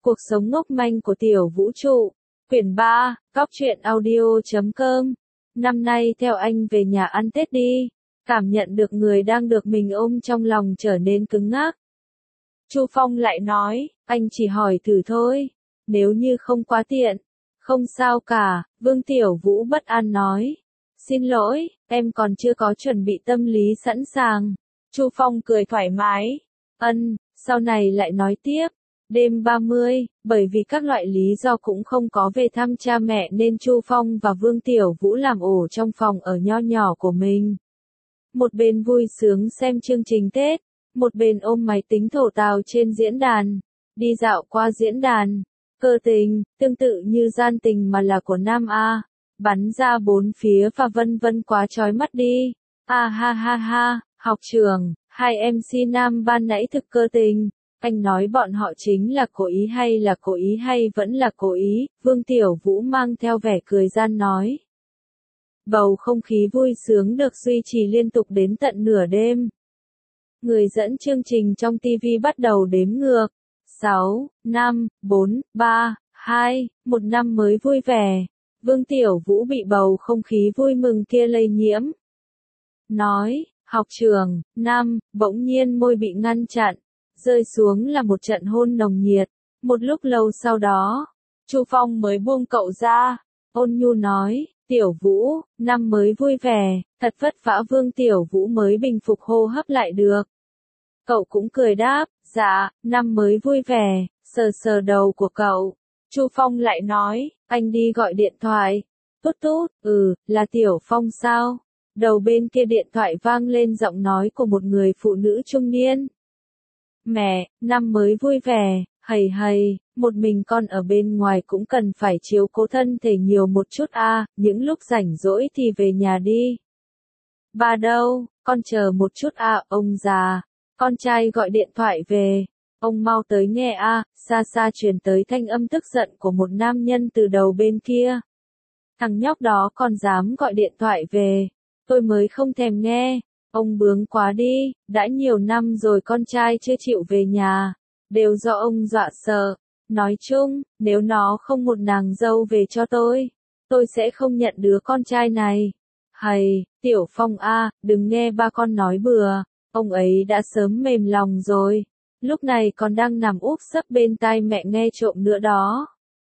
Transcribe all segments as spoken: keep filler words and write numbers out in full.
Cuộc sống ngốc manh của tiểu vũ trụ. Quyển ba, Cóc truyện audio chấm com. Năm nay theo anh về nhà ăn Tết đi. Cảm nhận được người đang được mình ôm trong lòng trở nên cứng ngắc. Chu Phong lại nói, anh chỉ hỏi thử thôi. Nếu như không quá tiện. Không sao cả, Vương Tiểu Vũ bất an nói. Xin lỗi, em còn chưa có chuẩn bị tâm lý sẵn sàng. Chu Phong cười thoải mái. Ân, sau này lại nói tiếp. Đêm ba mươi, bởi vì các loại lý do cũng không có về thăm cha mẹ nên Chu Phong và Vương Tiểu Vũ làm ổ trong phòng ở nho nhỏ của mình. Một bên vui sướng xem chương trình Tết, một bên ôm máy tính thổ tào trên diễn đàn, đi dạo qua diễn đàn. Cơ tình, tương tự như gian tình mà là của Nam A, bắn ra bốn phía và vân vân quá chói mắt đi. A ha ha ha, học trường, hai em xê nam ban nãy thực cơ tình. Anh nói bọn họ chính là cố ý hay là cố ý hay vẫn là cố ý, Vương Tiểu Vũ mang theo vẻ cười gian nói. Bầu không khí vui sướng được duy trì liên tục đến tận nửa đêm. Người dẫn chương trình trong ti vi bắt đầu đếm ngược. sáu, năm, bốn, ba, hai, một năm mới vui vẻ. Vương Tiểu Vũ bị bầu không khí vui mừng kia lây nhiễm. Nói, học trường, năm, bỗng nhiên môi bị ngăn chặn. Rơi xuống là một trận hôn nồng nhiệt. Một lúc lâu sau đó, Chu Phong mới buông cậu ra. Ôn nhu nói, Tiểu Vũ, năm mới vui vẻ, thật vất vả. Vương Tiểu Vũ mới bình phục hô hấp lại được. Cậu cũng cười đáp, dạ, năm mới vui vẻ, sờ sờ đầu của cậu. Chu Phong lại nói, anh đi gọi điện thoại. Tút tút, ừ, là Tiểu Phong sao? Đầu bên kia điện thoại vang lên giọng nói của một người phụ nữ trung niên. Mẹ, năm mới vui vẻ, hầy hầy, một mình con ở bên ngoài cũng cần phải chiếu cố thân thể nhiều một chút a, à, những lúc rảnh rỗi thì về nhà đi. Ba đâu, con chờ một chút a, à, ông già. Con trai gọi điện thoại về. Ông mau tới nghe a, à, xa xa truyền tới thanh âm tức giận của một nam nhân từ đầu bên kia. Thằng nhóc đó còn dám gọi điện thoại về. Tôi mới không thèm nghe. Ông bướng quá đi, đã nhiều năm rồi con trai chưa chịu về nhà, đều do ông dọa sợ. Nói chung, nếu nó không một nàng dâu về cho tôi, tôi sẽ không nhận đứa con trai này. Hầy, Tiểu Phong a, đừng nghe ba con nói bừa, ông ấy đã sớm mềm lòng rồi, lúc này còn đang nằm úp sấp bên tai mẹ nghe trộm nữa đó.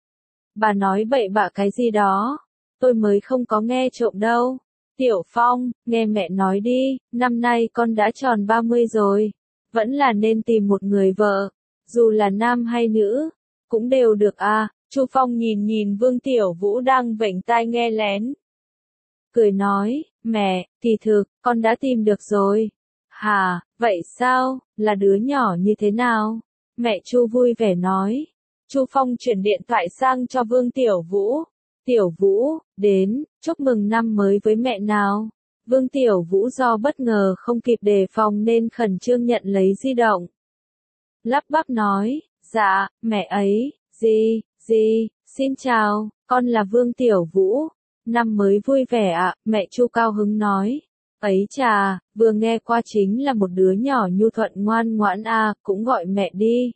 Bà nói bậy bạ cái gì đó, tôi mới không có nghe trộm đâu. Tiểu Phong, nghe mẹ nói đi, năm nay con đã tròn ba mươi rồi, vẫn là nên tìm một người vợ, dù là nam hay nữ, cũng đều được à. Chu Phong nhìn nhìn Vương Tiểu Vũ đang vểnh tai nghe lén. Cười nói, mẹ, kỳ thực, con đã tìm được rồi. Hả, vậy sao, là đứa nhỏ như thế nào? Mẹ Chu vui vẻ nói. Chu Phong chuyển điện thoại sang cho Vương Tiểu Vũ. Tiểu Vũ, đến, chúc mừng năm mới với mẹ nào. Vương Tiểu Vũ do bất ngờ không kịp đề phòng nên khẩn trương nhận lấy di động. Lắp bắp nói, dạ, mẹ ấy, gì, gì, xin chào, con là Vương Tiểu Vũ. Năm mới vui vẻ ạ, à, mẹ Chu cao hứng nói. Ấy chà, vừa nghe qua chính là một đứa nhỏ nhu thuận ngoan ngoãn à, cũng gọi mẹ đi.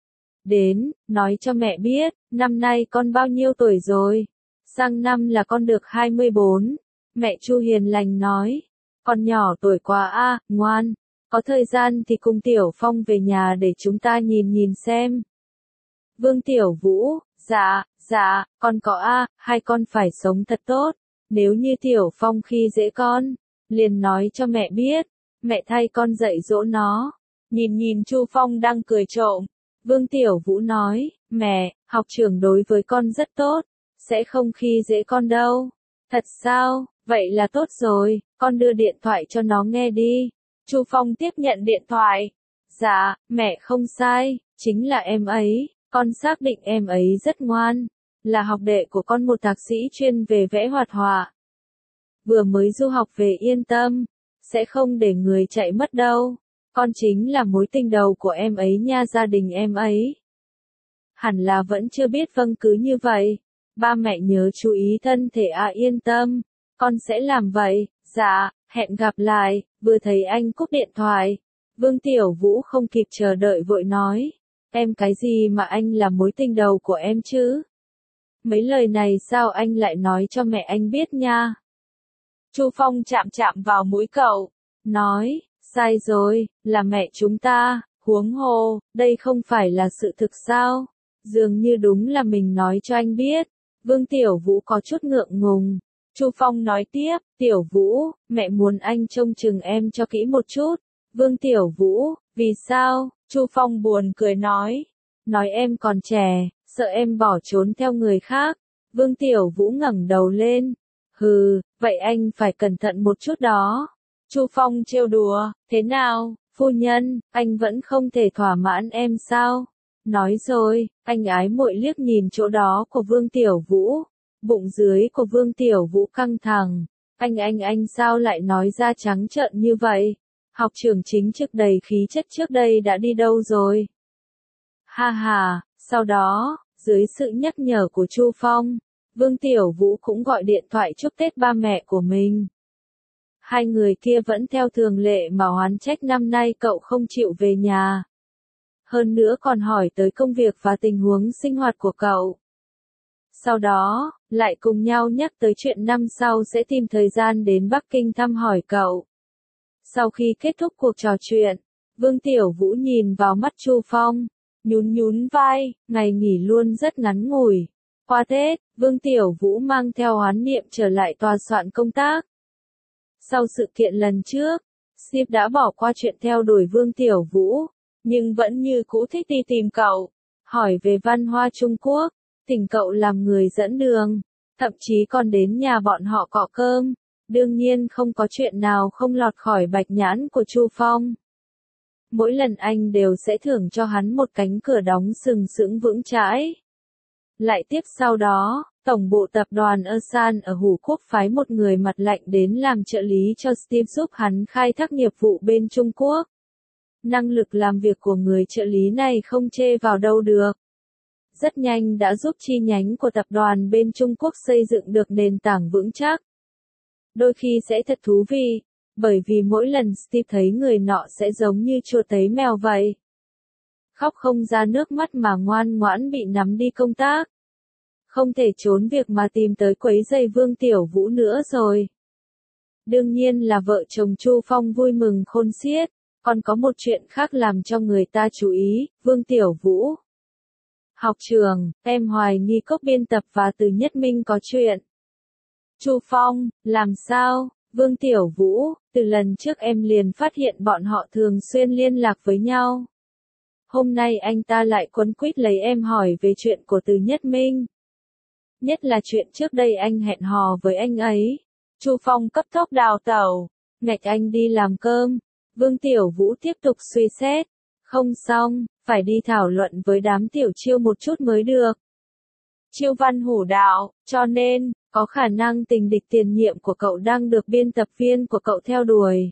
Đến, nói cho mẹ biết, năm nay con bao nhiêu tuổi rồi? Sang năm là con được hai mươi bốn. Mẹ Chu hiền lành nói. Con nhỏ tuổi quá a, à, ngoan. Có thời gian thì cùng Tiểu Phong về nhà để chúng ta nhìn nhìn xem. Vương Tiểu Vũ, dạ, dạ, con có a, à, hai con phải sống thật tốt. Nếu như Tiểu Phong khi dễ con, liền nói cho mẹ biết. Mẹ thay con dạy dỗ nó. Nhìn nhìn Chu Phong đang cười trộm. Vương Tiểu Vũ nói, mẹ, học trưởng đối với con rất tốt. Sẽ không khi dễ con đâu. Thật sao, vậy là tốt rồi, con đưa điện thoại cho nó nghe đi. Chu Phong tiếp nhận điện thoại. Dạ, mẹ không sai, chính là em ấy, con xác định em ấy rất ngoan. Là học đệ của con một thạc sĩ chuyên về vẽ hoạt họa. Vừa mới du học về yên tâm, sẽ không để người chạy mất đâu. Con chính là mối tình đầu của em ấy nha, gia đình em ấy. Hẳn là vẫn chưa biết. Vâng, cứ như vậy. Ba mẹ nhớ chú ý thân thể à, yên tâm, con sẽ làm vậy. Dạ, hẹn gặp lại. Vừa thấy anh cúp điện thoại, Vương Tiểu Vũ không kịp chờ đợi vội nói. Em cái gì mà anh là mối tình đầu của em chứ? Mấy lời này sao anh lại nói cho mẹ anh biết nha? Chu Phong chạm chạm vào mũi cậu, nói, sai rồi, là mẹ chúng ta, huống hồ, đây không phải là sự thực sao? Dường như đúng là mình nói cho anh biết. Vương Tiểu Vũ có chút ngượng ngùng. Chu Phong nói tiếp, Tiểu Vũ, mẹ muốn anh trông chừng em cho kỹ một chút. Vương Tiểu Vũ, vì sao? Chu Phong buồn cười nói. Nói em còn trẻ, sợ em bỏ trốn theo người khác. Vương Tiểu Vũ ngẩng đầu lên. Hừ, vậy anh phải cẩn thận một chút đó. Chu Phong trêu đùa, thế nào, phu nhân, anh vẫn không thể thỏa mãn em sao? Nói rồi, anh ái muội liếc nhìn chỗ đó của Vương Tiểu Vũ. Bụng dưới của Vương Tiểu Vũ căng thẳng. Anh anh anh sao lại nói ra trắng trợn như vậy? Học trưởng chính trực đầy khí chất trước đây đã đi đâu rồi? Ha ha, sau đó, dưới sự nhắc nhở của Chu Phong, Vương Tiểu Vũ cũng gọi điện thoại chúc Tết ba mẹ của mình. Hai người kia vẫn theo thường lệ mà oán trách năm nay cậu không chịu về nhà. Hơn nữa còn hỏi tới công việc và tình huống sinh hoạt của cậu. Sau đó, lại cùng nhau nhắc tới chuyện năm sau sẽ tìm thời gian đến Bắc Kinh thăm hỏi cậu. Sau khi kết thúc cuộc trò chuyện, Vương Tiểu Vũ nhìn vào mắt Chu Phong, nhún nhún vai, ngày nghỉ luôn rất ngắn ngủi. Qua Tết, Vương Tiểu Vũ mang theo oán niệm trở lại tòa soạn công tác. Sau sự kiện lần trước, Sip đã bỏ qua chuyện theo đuổi Vương Tiểu Vũ, nhưng vẫn như cũ thích đi tìm cậu, hỏi về văn hóa Trung Quốc, thỉnh cậu làm người dẫn đường, thậm chí còn đến nhà bọn họ cọ cơm. Đương nhiên không có chuyện nào không lọt khỏi bạch nhãn của Chu Phong. Mỗi lần anh đều sẽ thưởng cho hắn một cánh cửa đóng sừng sững vững chãi. Lại tiếp sau đó, tổng bộ tập đoàn Ersan ở Hủ Quốc phái một người mặt lạnh đến làm trợ lý cho Steve giúp hắn khai thác nghiệp vụ bên Trung Quốc. Năng lực làm việc của người trợ lý này không chê vào đâu được. Rất nhanh đã giúp chi nhánh của tập đoàn bên Trung Quốc xây dựng được nền tảng vững chắc. Đôi khi sẽ thật thú vị, bởi vì mỗi lần Steve thấy người nọ sẽ giống như chuột thấy mèo vậy. Khóc không ra nước mắt mà ngoan ngoãn bị nắm đi công tác. Không thể trốn việc mà tìm tới quấy rầy Vương Tiểu Vũ nữa rồi. Đương nhiên là vợ chồng Chu Phong vui mừng khôn xiết, còn có một chuyện khác làm cho người ta chú ý, Vương Tiểu Vũ. Học trường, em hoài nghi cốc biên tập và Từ Nhất Minh có chuyện. Chu Phong, làm sao? Vương Tiểu Vũ, từ lần trước em liền phát hiện bọn họ thường xuyên liên lạc với nhau. Hôm nay anh ta lại quấn quýt lấy em hỏi về chuyện của Từ Nhất Minh. Nhất là chuyện trước đây anh hẹn hò với anh ấy. Chu Phong cấp tốc đào tẩu, ngạch anh đi làm cơm. Vương Tiểu Vũ tiếp tục suy xét. Không xong, phải đi thảo luận với đám tiểu chiêu một chút mới được. Chiêu Văn Hủ đạo, cho nên, có khả năng tình địch tiền nhiệm của cậu đang được biên tập viên của cậu theo đuổi.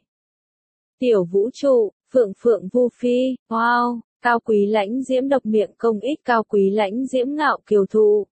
Tiểu Vũ trụ, Phượng Phượng Vu Phi, wow, Cao Quý Lãnh Diễm độc miệng công ích Cao Quý Lãnh Diễm ngạo kiều thụ.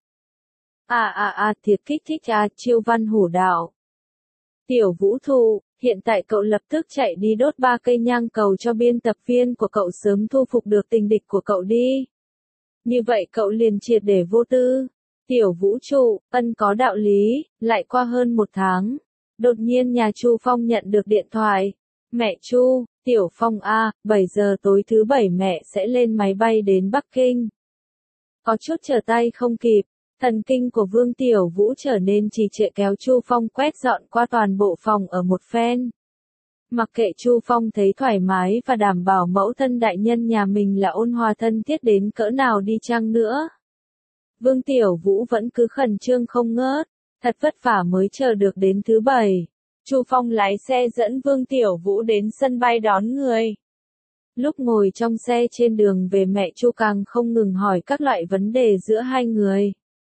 À à à thiệt kích thích à, Chiêu Văn Hủ đạo. Tiểu Vũ thụ, hiện tại cậu lập tức chạy đi đốt ba cây nhang cầu cho biên tập viên của cậu sớm thu phục được tình địch của cậu đi. Như vậy cậu liền triệt để vô tư. Tiểu Vũ trụ, ân có đạo lý, lại qua hơn một tháng. Đột nhiên nhà Chu Phong nhận được điện thoại. Mẹ Chu, Tiểu Phong a, bảy giờ tối thứ bảy mẹ sẽ lên máy bay đến Bắc Kinh. Có chút trở tay không kịp, thần kinh của Vương Tiểu Vũ trở nên trì trệ kéo Chu Phong quét dọn qua toàn bộ phòng ở một phen. Mặc kệ Chu Phong thấy thoải mái và đảm bảo mẫu thân đại nhân nhà mình là ôn hòa thân thiết đến cỡ nào đi chăng nữa. Vương Tiểu Vũ vẫn cứ khẩn trương không ngớt, thật vất vả mới chờ được đến thứ bảy. Chu Phong lái xe dẫn Vương Tiểu Vũ đến sân bay đón người. Lúc ngồi trong xe trên đường về mẹ Chu càng không ngừng hỏi các loại vấn đề giữa hai người.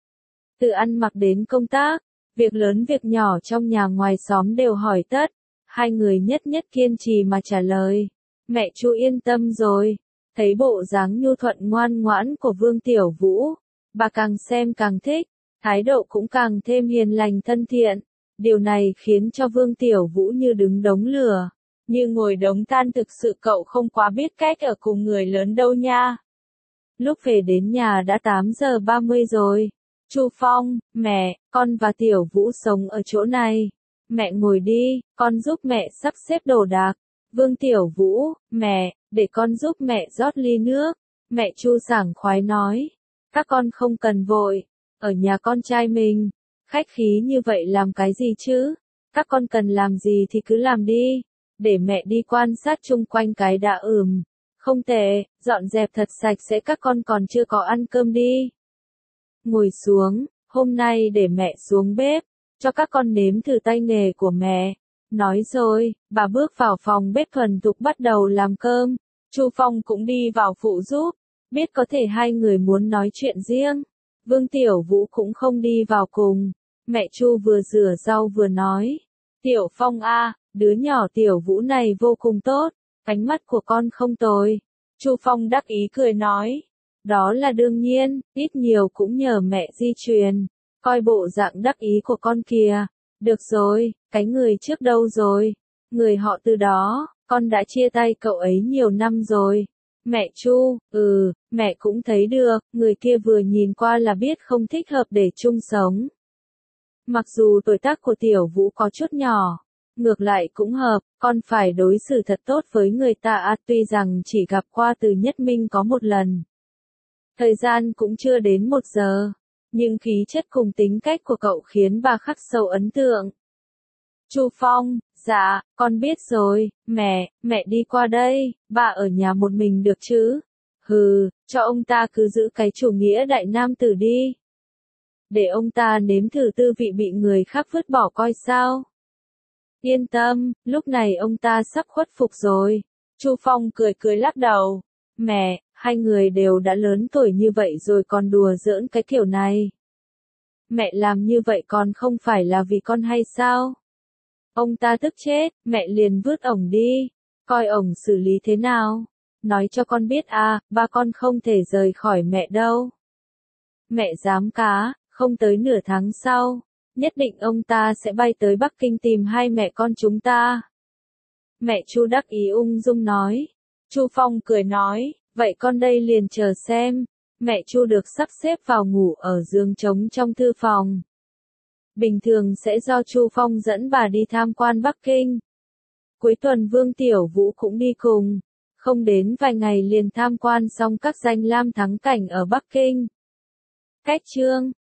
Từ ăn mặc đến công tác, việc lớn việc nhỏ trong nhà ngoài xóm đều hỏi tất. Hai người nhất nhất kiên trì mà trả lời. Mẹ Chu yên tâm rồi. Thấy bộ dáng nhu thuận ngoan ngoãn của Vương Tiểu Vũ, bà càng xem càng thích, thái độ cũng càng thêm hiền lành thân thiện. Điều này khiến cho Vương Tiểu Vũ như đứng đống lửa, như ngồi đống than, thực sự cậu không quá biết cách ở cùng người lớn đâu nha. Lúc về đến nhà đã tám giờ ba mươi rồi. Chu Phong, mẹ, con và Tiểu Vũ sống ở chỗ này. Mẹ ngồi đi, con giúp mẹ sắp xếp đồ đạc. Vương Tiểu Vũ, mẹ, để con giúp mẹ rót ly nước. Mẹ Chu sảng khoái nói. Các con không cần vội, ở nhà con trai mình. Khách khí như vậy làm cái gì chứ? Các con cần làm gì thì cứ làm đi. Để mẹ đi quan sát chung quanh cái đã ừm. Không tệ, dọn dẹp thật sạch sẽ, các con còn chưa có ăn cơm đi. Ngồi xuống, hôm nay để mẹ xuống bếp, cho các con nếm thử tay nghề của mẹ. Nói rồi, bà bước vào phòng bếp thuần thục bắt đầu làm cơm. Chu Phong cũng đi vào phụ giúp, biết có thể hai người muốn nói chuyện riêng. Vương Tiểu Vũ cũng không đi vào cùng. Mẹ Chu vừa rửa rau vừa nói. Tiểu Phong a, đứa nhỏ Tiểu Vũ này vô cùng tốt, ánh mắt của con không tồi. Chu Phong đắc ý cười nói. Đó là đương nhiên, ít nhiều cũng nhờ mẹ di truyền. Coi bộ dạng đắc ý của con kìa. Được rồi, cái người trước đâu rồi? Người họ Từ đó, con đã chia tay cậu ấy nhiều năm rồi. Mẹ Chu, ừ, mẹ cũng thấy được, người kia vừa nhìn qua là biết không thích hợp để chung sống. Mặc dù tuổi tác của Tiểu Vũ có chút nhỏ, ngược lại cũng hợp, con phải đối xử thật tốt với người ta à, tuy rằng chỉ gặp qua Từ Nhất Minh có một lần. Thời gian cũng chưa đến một giờ, nhưng khí chất cùng tính cách của cậu khiến bà khắc sâu ấn tượng. Chu Phong, dạ, con biết rồi, mẹ, mẹ đi qua đây, bà ở nhà một mình được chứ? Hừ, cho ông ta cứ giữ cái chủ nghĩa đại nam tử đi. Để ông ta nếm thử tư vị bị người khác vứt bỏ coi sao. Yên tâm, lúc này ông ta sắp khuất phục rồi. Chu Phong cười cười lắc đầu. Mẹ, hai người đều đã lớn tuổi như vậy rồi còn đùa giỡn cái kiểu này. Mẹ làm như vậy còn không phải là vì con hay sao? Ông ta tức chết, mẹ liền vứt ổng đi. Coi ổng xử lý thế nào. Nói cho con biết à, ba con không thể rời khỏi mẹ đâu. Mẹ dám cá, không tới nửa tháng sau, nhất định ông ta sẽ bay tới Bắc Kinh tìm hai mẹ con chúng ta. Mẹ Chu đắc ý ung dung nói. Chu Phong cười nói, vậy con đây liền chờ xem. Mẹ Chu được sắp xếp vào ngủ ở giường trống trong thư phòng. Bình thường sẽ do Chu Phong dẫn bà đi tham quan Bắc Kinh. Cuối tuần Vương Tiểu Vũ cũng đi cùng. Không đến vài ngày liền tham quan xong các danh lam thắng cảnh ở Bắc Kinh. Cách chương